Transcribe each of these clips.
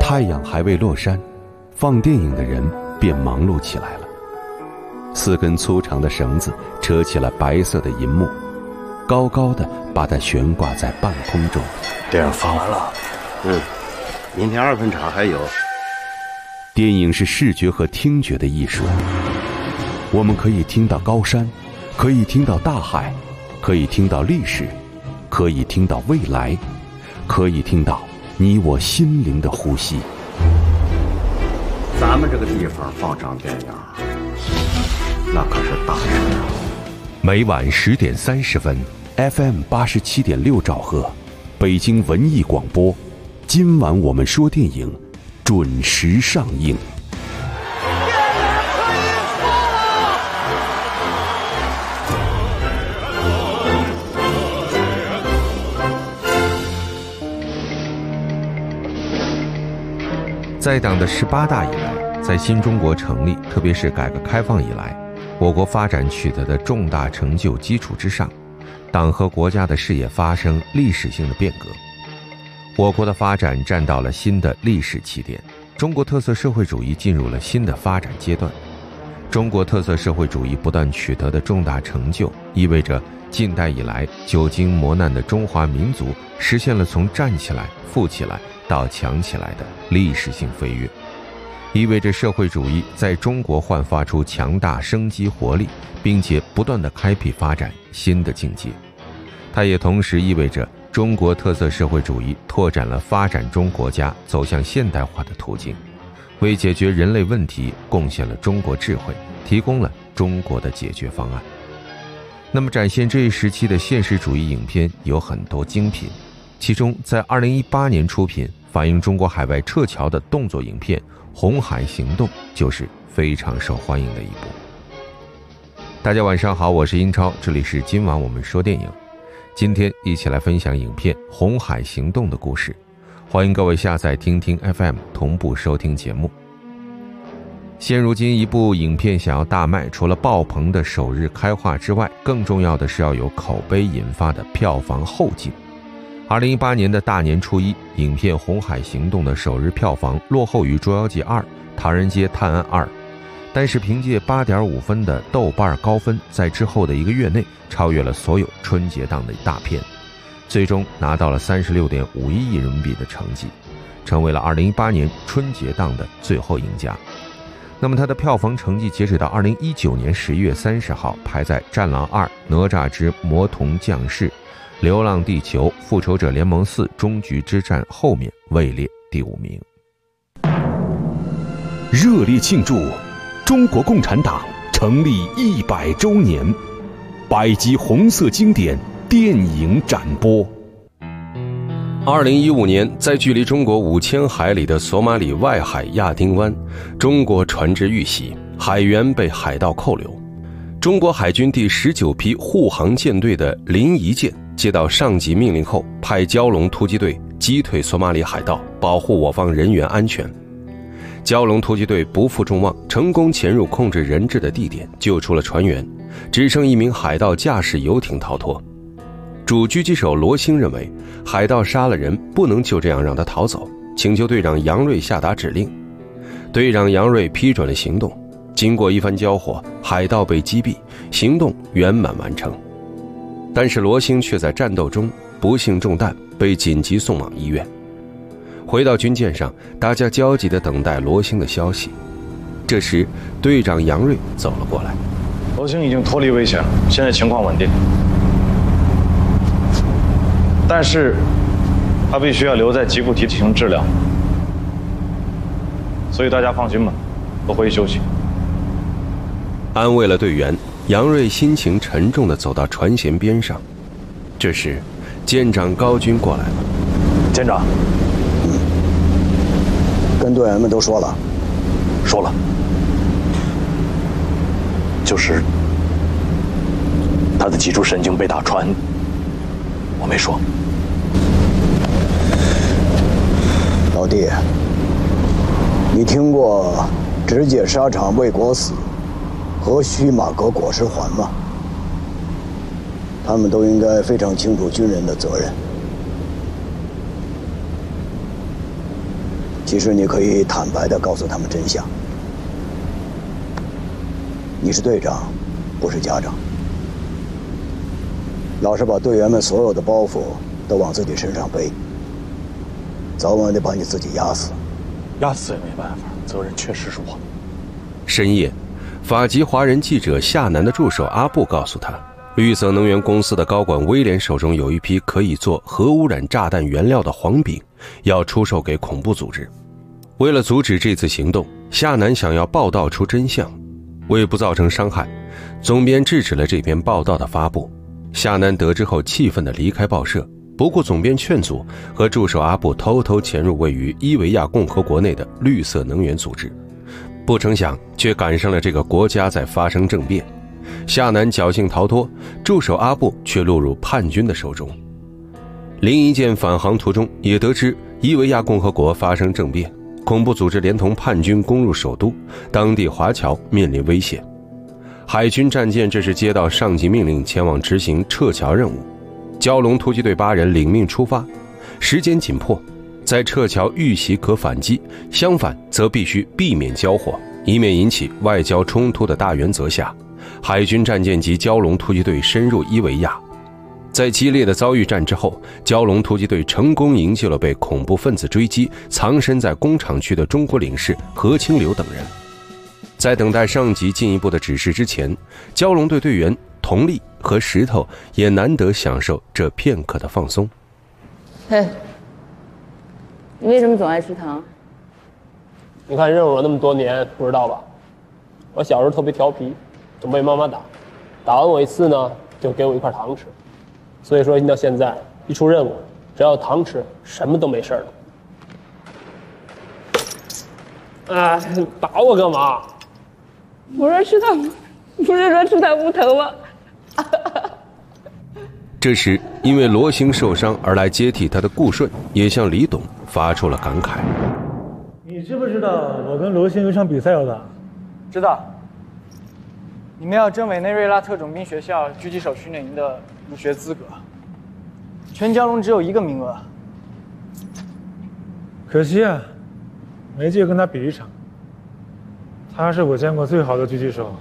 太阳还未落山，放电影的人便忙碌起来了。4根粗长的绳子扯起了白色的银幕，高高的把它悬挂在半空中。 电影放完了， 明天2分场还有。 电影是视觉和听觉的艺术，我们可以听到高山，可以听到大海，可以听到历史，可以听到未来，可以听到你我心灵的呼吸。 咱们这个地方放场电影，那可是大事啊！ 每晚10点30分 ，FM 87.6兆赫，北京文艺广播。今晚我们说电影，准时上映。 在党的18大以来，在新中国成立，特别是改革开放以来，我国发展取得的重大成就基础之上，党和国家的事业发生历史性的变革，我国的发展站到了新的历史起点，中国特色社会主义进入了新的发展阶段。中国特色社会主义不断取得的重大成就，意味着近代以来久经磨难的中华民族实现了从站起来、富起来到强起来的历史性飞跃，意味着社会主义在中国焕发出强大生机活力，并且不断地开辟发展新的境界。它也同时意味着中国特色社会主义拓展了发展中国家走向现代化的途径，为解决人类问题贡献了中国智慧，提供了中国的解决方案。那么展现这一时期的现实主义影片有很多精品，其中在2018年出品反映中国海外撤侨的动作影片《红海行动》就是非常受欢迎的一部。大家晚上好，我是英超，这里是今晚我们说电影。今天一起来分享影片《红海行动》的故事，欢迎各位下载听听 FM 同步收听节目。现如今一部影片想要大卖，除了爆棚的首日开画之外，更重要的是要有口碑引发的票房后劲。2018年的大年初一，影片《红海行动》的首日票房落后于《捉妖记2》《唐人街探案2》，但是凭借8.5分的豆瓣高分，在之后的1个月内超越了所有春节档的大片，最终拿到了36.51亿人民币的成绩，成为了2018年春节档的最后赢家。那么它的票房成绩截止到2019年11月30号，排在《战狼2》《哪吒之魔童降世》《流浪地球》《复仇者联盟4：终局之战》后面，位列第5名。 热烈庆祝中国共产党成立100周年，100集红色经典电影展播。 2015年，在距离中国5000海里的索马里外海亚丁湾，中国船只遇袭，海员被海盗扣留。中国海军第19批护航舰队的临沂舰接到上级命令后，派蛟龙突击队击退索马里海盗，保护我方人员安全。蛟龙突击队不负众望，成功潜入控制人质的地点，救出了船员，只剩一名海盗驾驶游艇逃脱。主狙击手罗兴认为海盗杀了人，不能就这样让他逃走，请求队长杨锐下达指令。队长杨锐批准了行动，经过一番交火，海盗被击毙，行动圆满完成。但是罗兴却在战斗中不幸中弹，被紧急送往医院。回到军舰上，大家焦急地等待罗兴的消息。这时队长杨锐走了过来。 罗兴已经脱离危险了，现在情况稳定，但是他必须要留在吉布提进行治疗，所以大家放心吧，都回去休息。 安慰了队员，杨锐心情沉重地走到船舷边上。这时舰长高军过来了。 舰长， 跟队员们都说了， 就是他的脊柱神经被打穿，我没说。 老弟，你听过直接沙场为国死和须马革裹尸还吗？他们都应该非常清楚军人的责任。 其实你可以坦白地告诉他们真相。你是队长，不是家长。老是把队员们所有的包袱都往自己身上背，早晚得把你自己压死。 压死也没办法，责任确实是我。 深夜，法籍华人记者夏楠的助手阿布告诉他，绿色能源公司的高管威廉手中有一批可以做核污染炸弹原料的黄饼，要出售给恐怖组织。为了阻止这次行动，夏楠想要报道出真相。为不造成伤害，总编制止了这篇报道的发布。夏楠得知后气愤地离开报社，不顾总编劝阻，和助手阿布偷偷潜入位于伊维亚共和国内的绿色能源组织。不成想却赶上了这个国家在发生政变，夏楠侥幸逃脱，助手阿布却落入叛军的手中。另一件返航途中也得知伊维亚共和国发生政变，恐怖组织连同叛军攻入首都，当地华侨面临危险。海军战舰这时接到上级命令，前往执行撤侨任务。蛟龙突击队8人领命出发，时间紧迫，在撤侨遇袭可反击，相反则必须避免交火，以免引起外交冲突的大原则下，海军战舰及蛟龙突击队深入伊维亚。在激烈的遭遇战之后，蛟龙突击队成功营救了被恐怖分子追击、藏身在工厂区的中国领事何清流等人。在等待上级进一步的指示之前，蛟龙队队员佟丽和石头也难得享受这片刻的放松。 嘿，你为什么总爱吃糖？ 你看认识我那么多年，不知道吧？我小时候特别调皮，总被妈妈打，打完我一次呢，就给我一块糖吃。所以说到现在，一出任务，只要有糖吃，什么都没事了。哎，打我干嘛？ 我说吃糖，不是说吃糖不疼吗？ 这时，因为罗兴受伤而来接替他的顾顺也向李董发出了感慨：“ 你知不知道我跟罗兴有场比赛要打？”“ 知道。你们要争委内瑞拉特种兵学校狙击手训练营的入学资格，全蛟龙只有1个名额。 可惜啊，没机会跟他比一场。他是我见过最好的狙击手。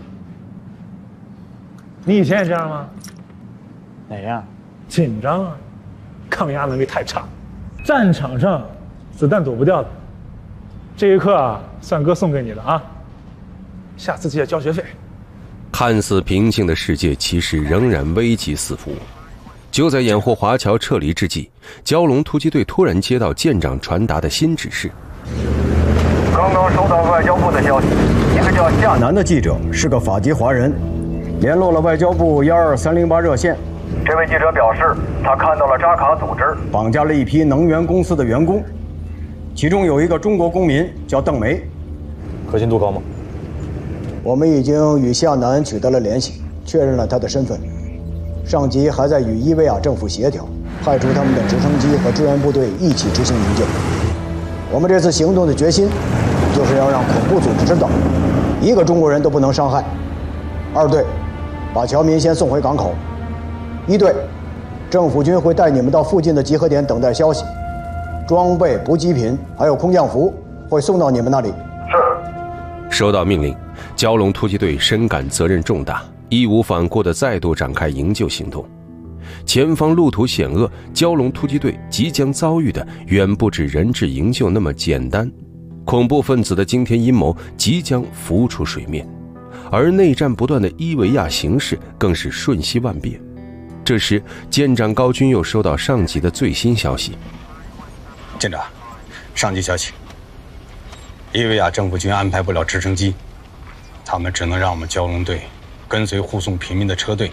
你以前也这样吗？”“ 哪样？”“ 紧张啊，抗压能力太差，战场上子弹躲不掉的。这一课啊，算哥送给你的啊，下次记得交学费。” 看似平静的世界，其实仍然危机四伏。就在掩护华侨撤离之际，蛟龙突击队突然接到舰长传达的新指示：“ 刚刚收到外交部的消息，一个叫夏南的记者是个法籍华人，联络了外交部12308热线。 这位记者表示，他看到了扎卡组织绑架了一批能源公司的员工，其中有一个中国公民叫邓梅。 可信度高吗？”“ 我们已经与夏南取得了联系，确认了他的身份。上级还在与伊维亚政府协调，派出他们的直升机和支援部队一起执行营救。我们这次行动的决心，就是要让恐怖组织知道，一个中国人都不能伤害。2队，把侨民先送回港口。1队，政府军会带你们到附近的集合点等待消息，装备、补给品还有空降服会送到你们那里。”“ 是。” 收到命令，蛟龙突击队深感责任重大，义无反顾地再度展开营救行动。前方路途险恶，蛟龙突击队即将遭遇的远不止人质营救那么简单，恐怖分子的惊天阴谋即将浮出水面，而内战不断的伊维亚形势更是瞬息万变。这时，舰长高军又收到上级的最新消息：“ 舰长，上级消息，伊维亚政府军安排不了直升机，他们只能让我们蛟龙队跟随护送平民的车队。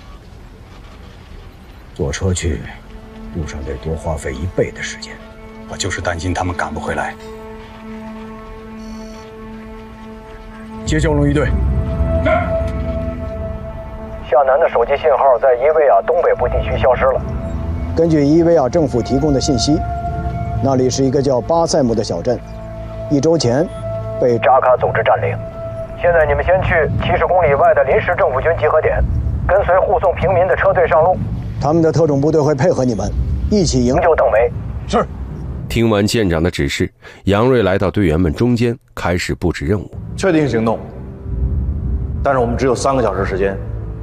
坐车去，路上得多花费1倍的时间。 我就是担心他们赶不回来。”“ 接蛟龙1队。”“ 夏南的手机信号在伊维亚东北部地区消失了。 根据伊维亚政府提供的信息，那里是一个叫巴塞姆的小镇，1周前被扎卡组织占领。现在你们先去70公里外的临时政府军集合点，跟随护送平民的车队上路。 他们的特种部队会配合你们，一起营救邓梅。”“ 是。” 听完舰长的指示，杨锐来到队员们中间，开始布置任务。 确定行动，但是我们只有3个小时时间。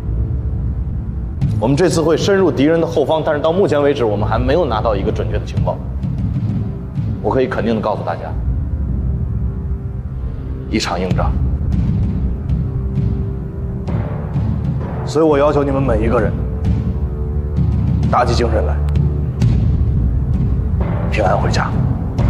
我们这次会深入敌人的后方，但是到目前为止，我们还没有拿到一个准确的情报。我可以肯定的告诉大家，一场硬仗。所以我要求你们每一个人打起精神来，平安回家。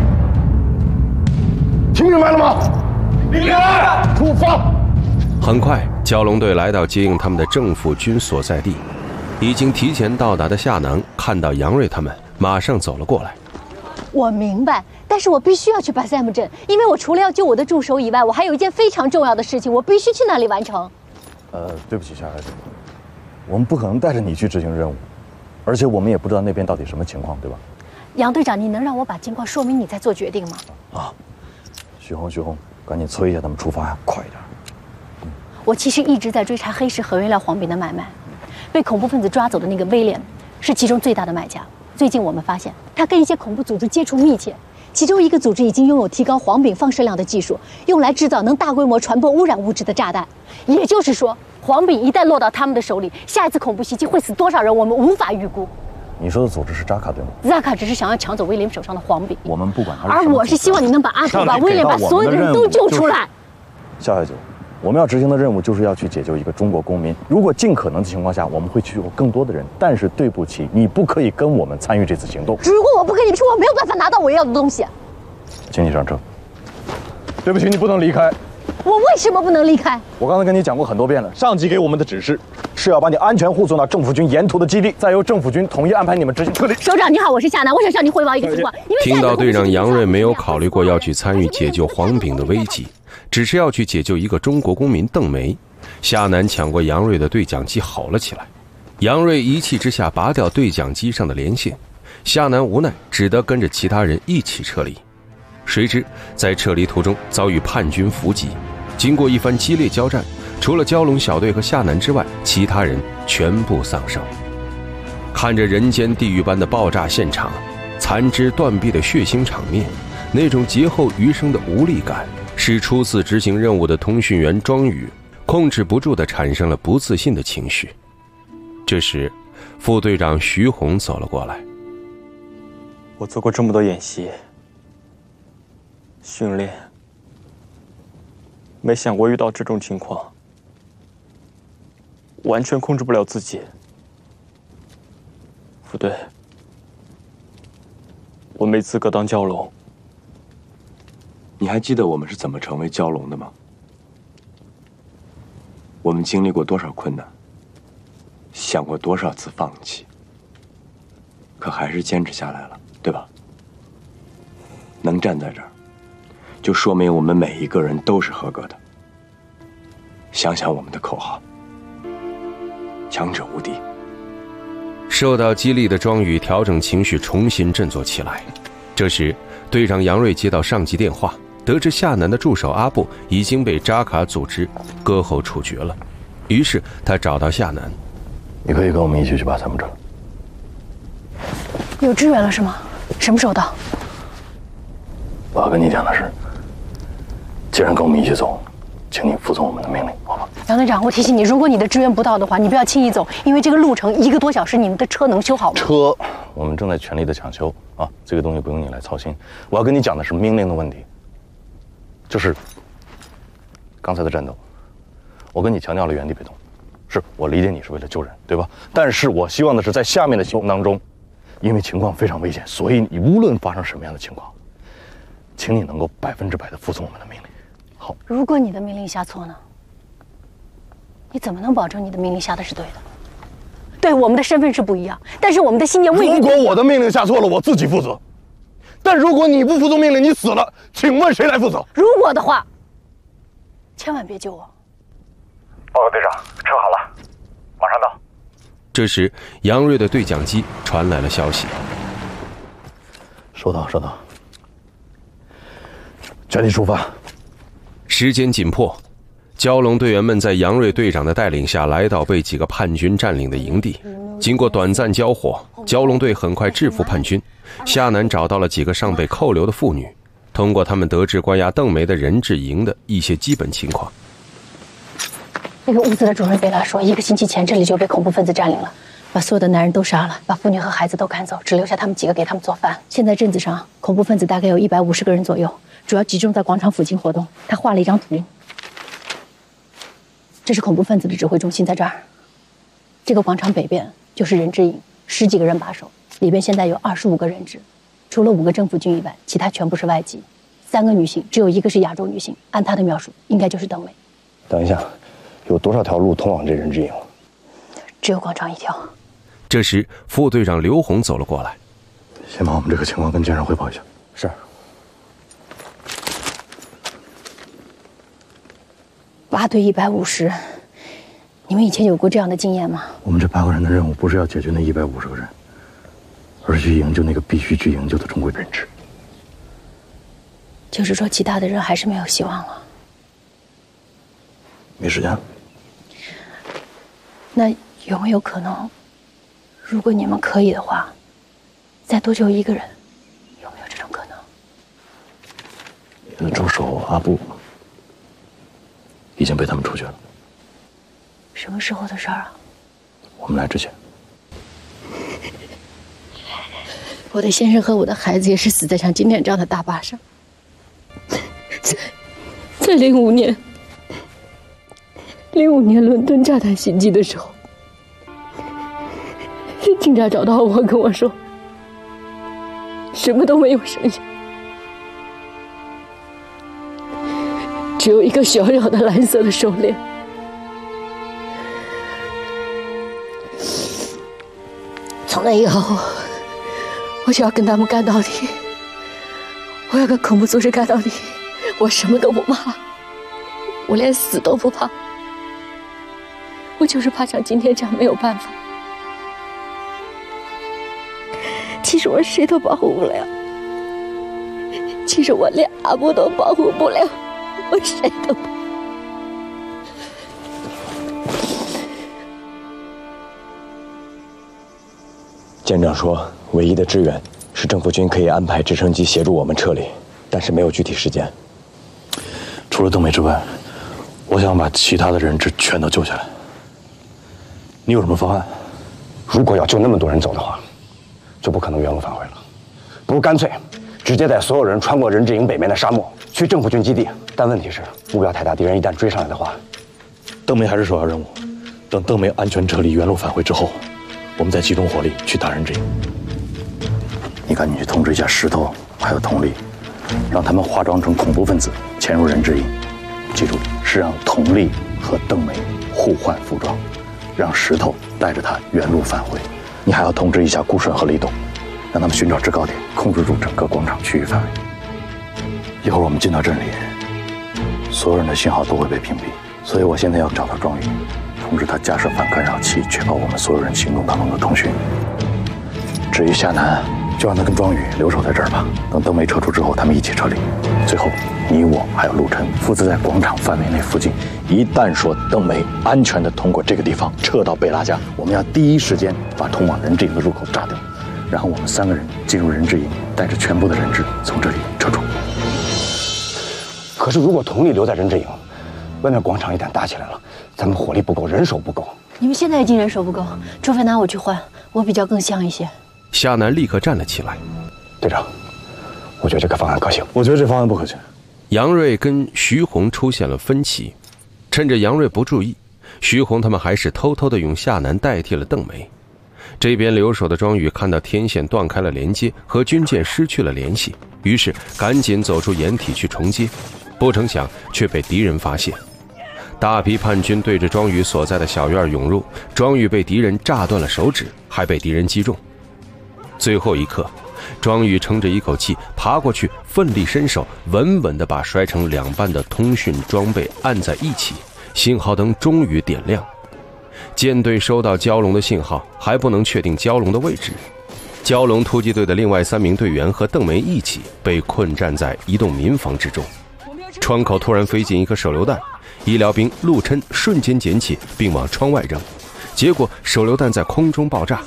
听明白了吗？明白。出发。 很快，蛟龙队来到接应他们的政府军所在地。已经提前到达的夏囊看到杨锐他们，马上走了过来。 我明白，但是我必须要去巴塞姆镇，因为我除了要救我的助手以外，我还有一件非常重要的事情，我必须去那里完成。 对不起，夏海主，我们不可能带着你去执行任务，而且我们也不知道那边到底什么情况，对吧？ 杨队长，你能让我把情况说明你再做决定吗？ 啊，许红，赶紧催一下他们出发呀，快一点。 我其实一直在追查黑市核原料黄饼的买卖，被恐怖分子抓走的那个威廉是其中最大的买家。最近我们发现他跟一些恐怖组织接触密切，其中一个组织已经拥有提高黄饼放射量的技术，用来制造能大规模传播污染物质的炸弹。也就是说，黄饼一旦落到他们的手里，下一次恐怖袭击会死多少人，我们无法预估。 你说的组织是扎卡对吗？ 扎卡只是想要抢走威廉手上的黄饼， 我们不管他是什么组织。 而我是希望你能把阿土、把威廉、把所有的人都救出来。 夏海九，我们要执行的任务就是要去解救一个中国公民。如果尽可能的情况下，我们会去救更多的人。但是对不起，你不可以跟我们参与这次行动。 如果我不跟你去，我没有办法拿到我要的东西。 请你上车。对不起，你不能离开。 我为什么不能离开？ 我刚才跟你讲过很多遍了，上级给我们的指示是要把你安全护送到政府军沿途的基地，再由政府军统一安排你们执行撤离。 首长你好，我是夏楠，我想向您汇报一个情况。 听到队长杨锐没有考虑过要去参与解救黄饼的危机，只是要去解救一个中国公民邓梅，夏楠抢过杨锐的对讲机吼了起来。杨锐一气之下拔掉对讲机上的连线，夏楠无奈只得跟着其他人一起撤离。谁知在撤离途中遭遇叛军伏击，经过一番激烈交战，除了蛟龙小队和夏楠之外，其他人全部丧生。看着人间地狱般的爆炸现场，残肢断臂的血腥场面，那种劫后余生的无力感，使初次执行任务的通讯员庄宇控制不住地产生了不自信的情绪。这时副队长徐红走了过来。 我做过这么多演习训练，没想过遇到这种情况，完全控制不了自己。副队，我没资格当蛟龙。 你还记得我们是怎么成为蛟龙的吗？我们经历过多少困难，想过多少次放弃，可还是坚持下来了，对吧？能站在这儿，就说明我们每一个人都是合格的。想想我们的口号：强者无敌。 受到激励的庄宇调整情绪，重新振作起来。这时队长杨锐接到上级电话，得知夏楠的助手阿布已经被扎卡组织割喉处决了，于是他找到夏楠。 你可以跟我们一起去巴塞姆镇。 有支援了是吗？什么时候到？ 我要跟你讲的是，既然跟我们一起走，请你服从我们的命令，好吧？ 杨队长，我提醒你，如果你的支援不到的话，你不要轻易走，因为这个路程1个多小时，你们的车能修好吗？ 车，我们正在全力的抢修啊，这个东西不用你来操心。我要跟你讲的是命令的问题，就是刚才的战斗，我跟你强调了原地别动，是我理解你是为了救人，对吧？但是我希望的是在下面的行动当中，因为情况非常危险，所以你无论发生什么样的情况，请你能够100%的服从我们的命令。好， 如果你的命令下错呢？你怎么能保证你的命令下的是对的？对，我们的身份是不一样，但是我们的信念未必。 如果我的命令下错了，我自己负责；但如果你不服从命令，你死了，请问谁来负责？ 如果的话，千万别救我。 报告队长，车好了，马上到。 这时杨锐的对讲机传来了消息。 收到，全力出发。 时间紧迫，蛟龙队员们在杨锐队长的带领下来到被几个叛军占领的营地。经过短暂交火，蛟龙队很快制服叛军， 夏楠找到了几个尚被扣留的妇女，通过他们得知关押邓梅的人质营的一些基本情况。 那个屋子的主人贝拉说，1个星期前这里就被恐怖分子占领了，把所有的男人都杀了，把妇女和孩子都赶走，只留下他们几个给他们做饭。现在镇子上恐怖分子大概有150个人左右，主要集中在广场附近活动。他画了一张图，这是恐怖分子的指挥中心在这儿。这个广场北边就是人质营，10几个人把守，里边现在有25个人质，除了5个政府军以外，其他全部是外籍。3个女性，只有1个是亚洲女性，按她的描述，应该就是邓梅。 等一下，有多少条路通往这人质营？ 只有广场1条。 这时，副队长刘红走了过来， 先把我们这个情况跟舰上汇报一下。是。 8对150，你们以前有过这样的经验吗？ 我们这8个人的任务不是要解决那150个人，而是去营救那个必须去营救的中国人质。 就是说，其他的人还是没有希望了。 没时间了。 那有没有可能，如果你们可以的话，再多救1个人？有没有这种可能？ 你的助手阿布已经被他们处决了。 什么时候的事儿啊？ 我们来之前。 我的先生和我的孩子也是死在像今天这样的大坝上。在05年伦敦炸弹袭击的时候，警察找到我，跟我说什么都没有剩下，只有一个小小的蓝色的手链。从那以后，我就要跟他们干到底，我要跟恐怖组织干到底，我什么都不怕，我连死都不怕，我就是怕像今天这样没有办法。其实我谁都保护不了，其实我连阿布都保护不了，我谁都不。 舰长说，唯一的支援是政府军可以安排直升机协助我们撤离，但是没有具体时间。 除了邓梅之外，我想把其他的人质全都救下来。你有什么方案？ 如果要救那么多人走的话，就不可能原路返回了。不如干脆直接带所有人穿过人质营北面的沙漠，去政府军基地。但问题是，目标太大，敌人一旦追上来的话， 邓梅还是首要任务。等邓梅安全撤离，原路返回之后，我们再集中火力去打人质营。你赶紧去通知一下石头还有佟丽，让他们化妆成恐怖分子潜入人质营。记住，是让佟丽和邓梅互换服装，让石头带着他原路返回。你还要通知一下顾顺和李董，让他们寻找制高点，控制住整个广场区域范围。一会儿我们进到镇里，所有人的信号都会被屏蔽，所以我现在要找到庄宇，通知他架设反干扰器，确保我们所有人行动当中的通讯。至于夏楠，就让他跟庄宇留守在这儿吧。等邓梅撤出之后，他们一起撤离。最后，你我还有陆晨负责在广场范围内附近。一旦说邓梅安全地通过这个地方撤到贝拉家，我们要第一时间把通往人质营的入口炸掉，然后我们3个人进入人质营，带着全部的人质从这里撤出。 可是如果佟丽留在人质营，外面广场一旦打起来了，咱们火力不够，人手不够。 你们现在已经人手不够，除非拿我去换，我比较更像一些。 夏楠立刻站了起来。 队长，我觉得这个方案可行。 我觉得这方案不可行。 杨锐跟徐红出现了分歧，趁着杨锐不注意，徐红他们还是偷偷地用夏楠代替了邓梅。这边留守的庄宇看到天线断开了连接，和军舰失去了联系，于是赶紧走出掩体去重接，不成想却被敌人发现。大批叛军对着庄宇所在的小院涌入，庄宇被敌人炸断了手指，还被敌人击中。最后一刻，庄宇撑着一口气爬过去，奋力伸手，稳稳地把摔成2半的通讯装备按在一起，信号灯终于点亮。舰队收到蛟龙的信号，还不能确定蛟龙的位置。蛟龙突击队的另外3名队员和邓梅一起被困站在一栋民房之中。窗口突然飞进一颗手榴弹，医疗兵陆琛瞬间捡起并往窗外扔，结果手榴弹在空中爆炸，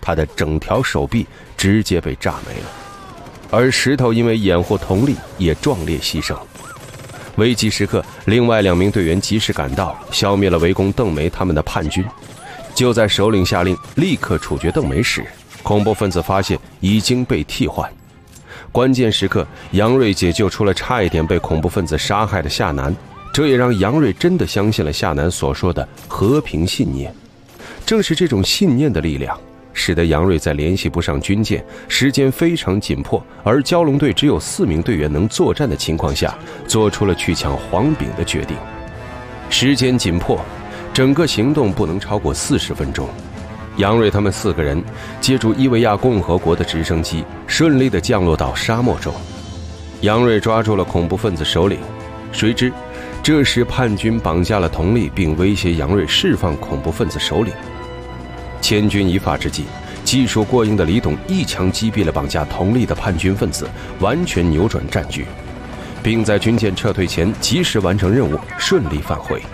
他的整条手臂直接被炸没了。而石头因为掩护佟丽也壮烈牺牲。危急时刻，另外2名队员及时赶到，消灭了围攻邓梅他们的叛军。就在首领下令立刻处决邓梅时，恐怖分子发现已经被替换。关键时刻，杨锐解救出了差一点被恐怖分子杀害的夏楠，这也让杨锐真的相信了夏楠所说的和平信念。正是这种信念的力量，使得杨锐在联系不上军舰、时间非常紧迫，而蛟龙队只有4名队员能作战的情况下，做出了去抢黄炳的决定。时间紧迫，整个行动不能超过40分钟。杨锐他们4个人借助伊维亚共和国的直升机，顺利地降落到沙漠中。杨锐抓住了恐怖分子首领，谁知这时叛军绑架了佟丽，并威胁杨锐释放恐怖分子首领。千钧一发之际，技术过硬的李董一枪击毙了绑架佟丽的叛军分子，完全扭转战局，并在军舰撤退前及时完成任务，顺利返回。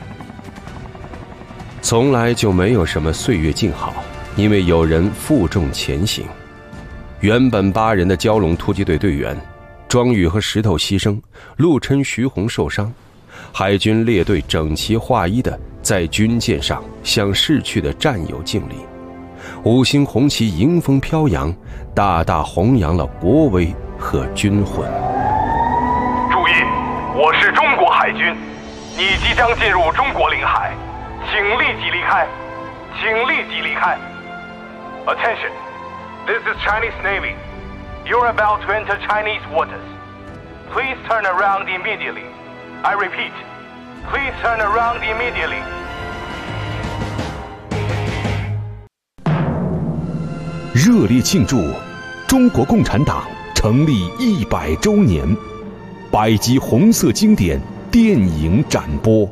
从来就没有什么岁月静好，因为有人负重前行。原本8人的蛟龙突击队队员庄宇和石头牺牲，陆琛、徐红受伤，海军列队整齐划一的在军舰上向逝去的战友敬礼，5星红旗迎风飘扬，大大弘扬了国威和军魂。 注意，我是中国海军，你即将进入中国领海，请立即离开，请立即离开。Attention, this is Chinese Navy. You're about to enter Chinese waters. Please turn around immediately. I repeat, please turn around immediately. 热烈庆祝中国共产党成立100周年，100集红色经典电影展播。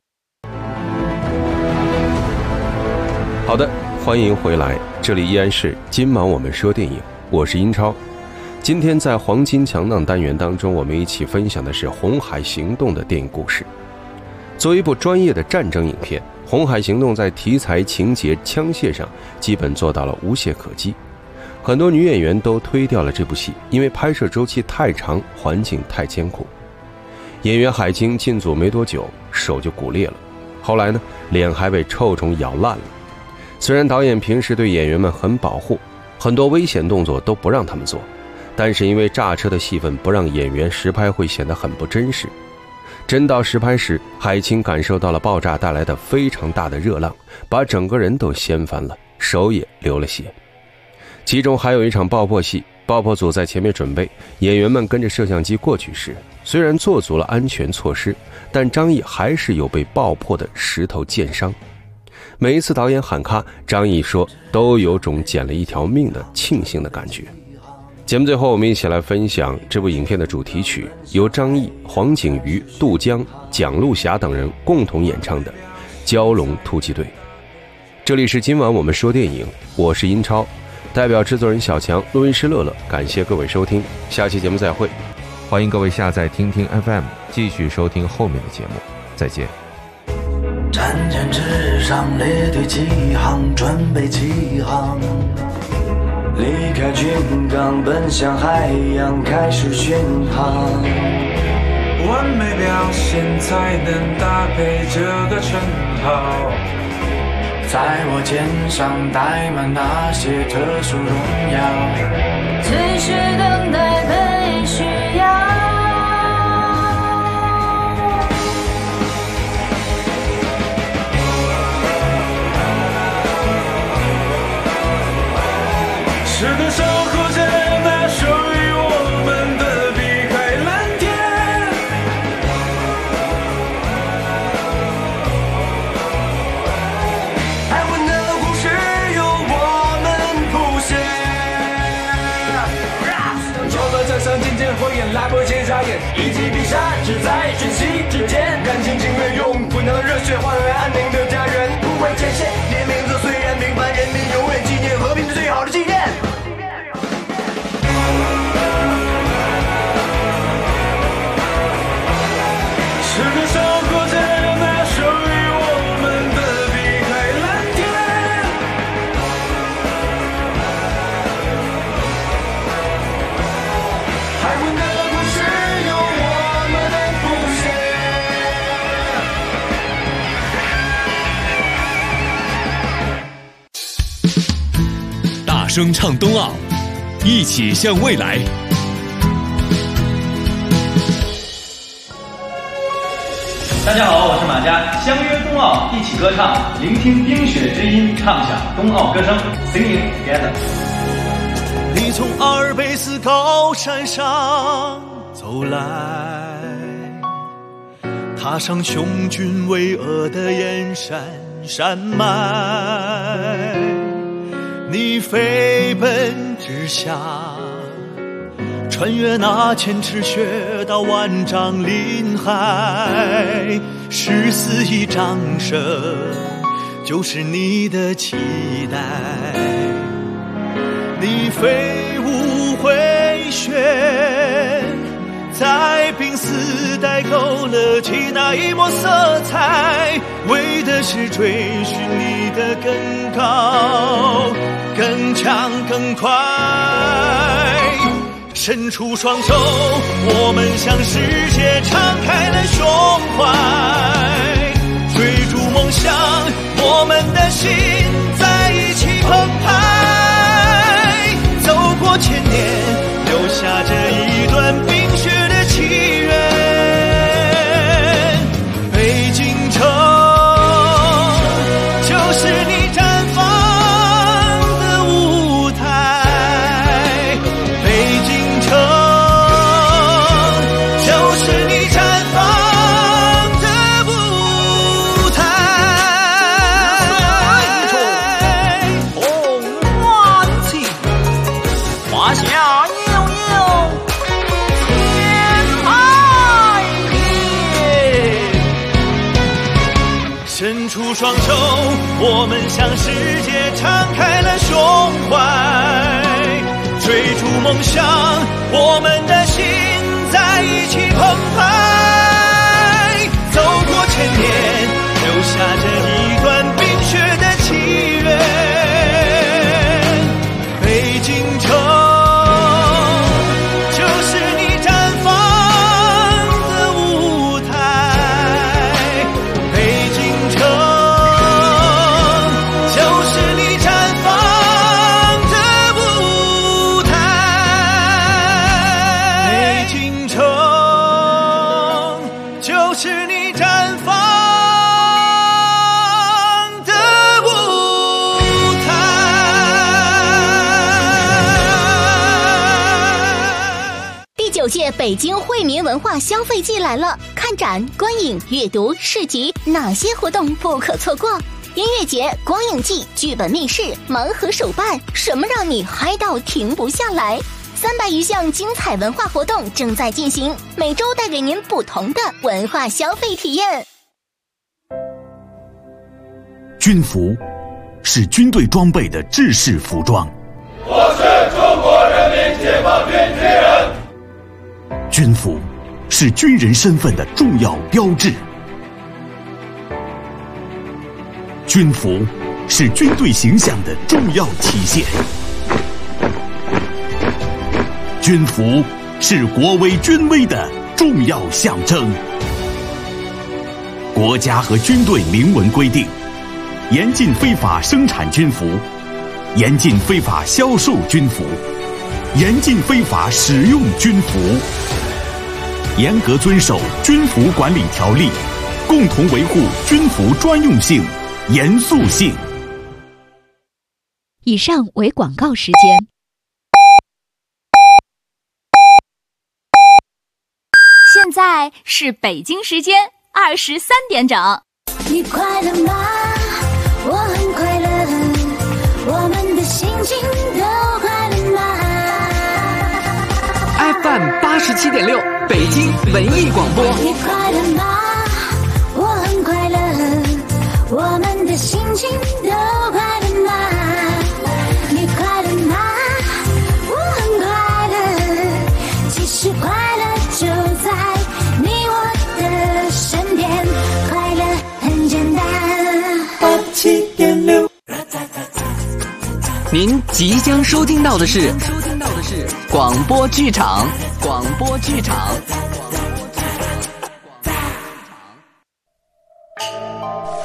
好的，欢迎回来，这里依然是今晚我们说电影，我是英超。今天在黄金强档单元当中，我们一起分享的是《红海行动》的电影故事。作为一部专业的战争影片，《红海行动》在题材、情节、枪械上基本做到了无懈可击。很多女演员都推掉了这部戏，因为拍摄周期太长，环境太艰苦。演员海清进组没多久，手就骨裂了，后来呢，脸还被臭虫咬烂了。虽然导演平时对演员们很保护，很多危险动作都不让他们做，但是因为炸车的戏份不让演员实拍，会显得很不真实。真到实拍时，海清感受到了爆炸带来的非常大的热浪，把整个人都掀翻了，手也流了血。其中还有一场爆破戏，爆破组在前面准备，演员们跟着摄像机过去时，虽然做足了安全措施，但张译还是有被爆破的石头剑伤。每一次导演喊咔，张译说都有种捡了一条命的庆幸的感觉。节目最后，我们一起来分享这部影片的主题曲，由张译、黄景瑜、杜江、蒋璐霞等人共同演唱的《蛟龙突击队》。这里是今晚我们说电影，我是英超，代表制作人小强、录音师乐乐，感谢各位收听，下期节目再会。 欢迎各位下载听听 FM， 继续收听后面的节目，再见。 战舰之上，列队起航，准备起航。离开军港，奔向海洋，开始巡航。完美表现才能搭配这个称号，在我肩上带满那些特殊荣耀，继续等待被需要。是的守护着那属于我们的碧海蓝天。爱温暖的故事由我们谱写。就在这场渐渐火焰来不及眨眼，一击必杀，只在瞬息之间，感情情愿用滚烫的热血换回安宁的家园。不畏前线，你的名字虽然平凡，人民永远纪念和平是最好的纪念。是个守护着那属于我们的碧海蓝天。 声唱冬奥，一起向未来。 大家好，我是马佳，相约冬奥，一起歌唱，聆听冰雪之音，唱响冬奥歌声 ，Singing together。 你从阿尔卑斯高山上走来，踏上雄峻巍峨的燕山山脉，你飞奔直下，穿越那千尺雪道万丈林海，14亿掌声就是你的期待。你飞舞回旋，在冰丝带勾勒起那一抹色彩，为的是追寻你的更高、更强、更快。伸出双手，我们向世界敞开了胸怀，追逐梦想，我们的心在一起澎湃，走过千年，留下这一段冰雪的契约。北京城就是你绽放的舞台，北京城就是你绽放的舞台。红万顷，华夏悠悠千百年。伸出双手，我们向世界敞开了胸怀，追逐梦想，我们的心在一起澎湃，走过千年，留下这一段冰雪的契约。北京城就是你绽放的舞台，北京城就是你绽放的舞台，北京城就是你绽放的舞台。 第9届北京惠民文化消费季来了，看展、观影、阅读、市集，哪些活动不可错过？音乐节、光影季、剧本密室、盲盒手办，什么让你嗨到停不下来？300余项精彩文化活动正在进行，每周带给您不同的文化消费体验。 军服是军队装备的制式服装， 我是中国人民解放军军人。 军服是军人身份的重要标志，军服是军队形象的重要体现，军服是国威军威的重要象征。国家和军队明文规定，严禁非法生产军服，严禁非法销售军服，严禁非法使用军服，严格遵守军服管理条例，共同维护军服专用性、严肃性。 以上为广告时间。 现在是北京时间23点整。 你快乐吗？我很快乐，我们的心情都快乐吗 ？FM 87.6，北京文艺广播。 你快乐吗？我很快乐，我们的心情都快乐吗？你快乐吗？我很快乐，其实快乐就在你我的身边，快乐很简单。87.6， 您即将收听到的是广播剧场。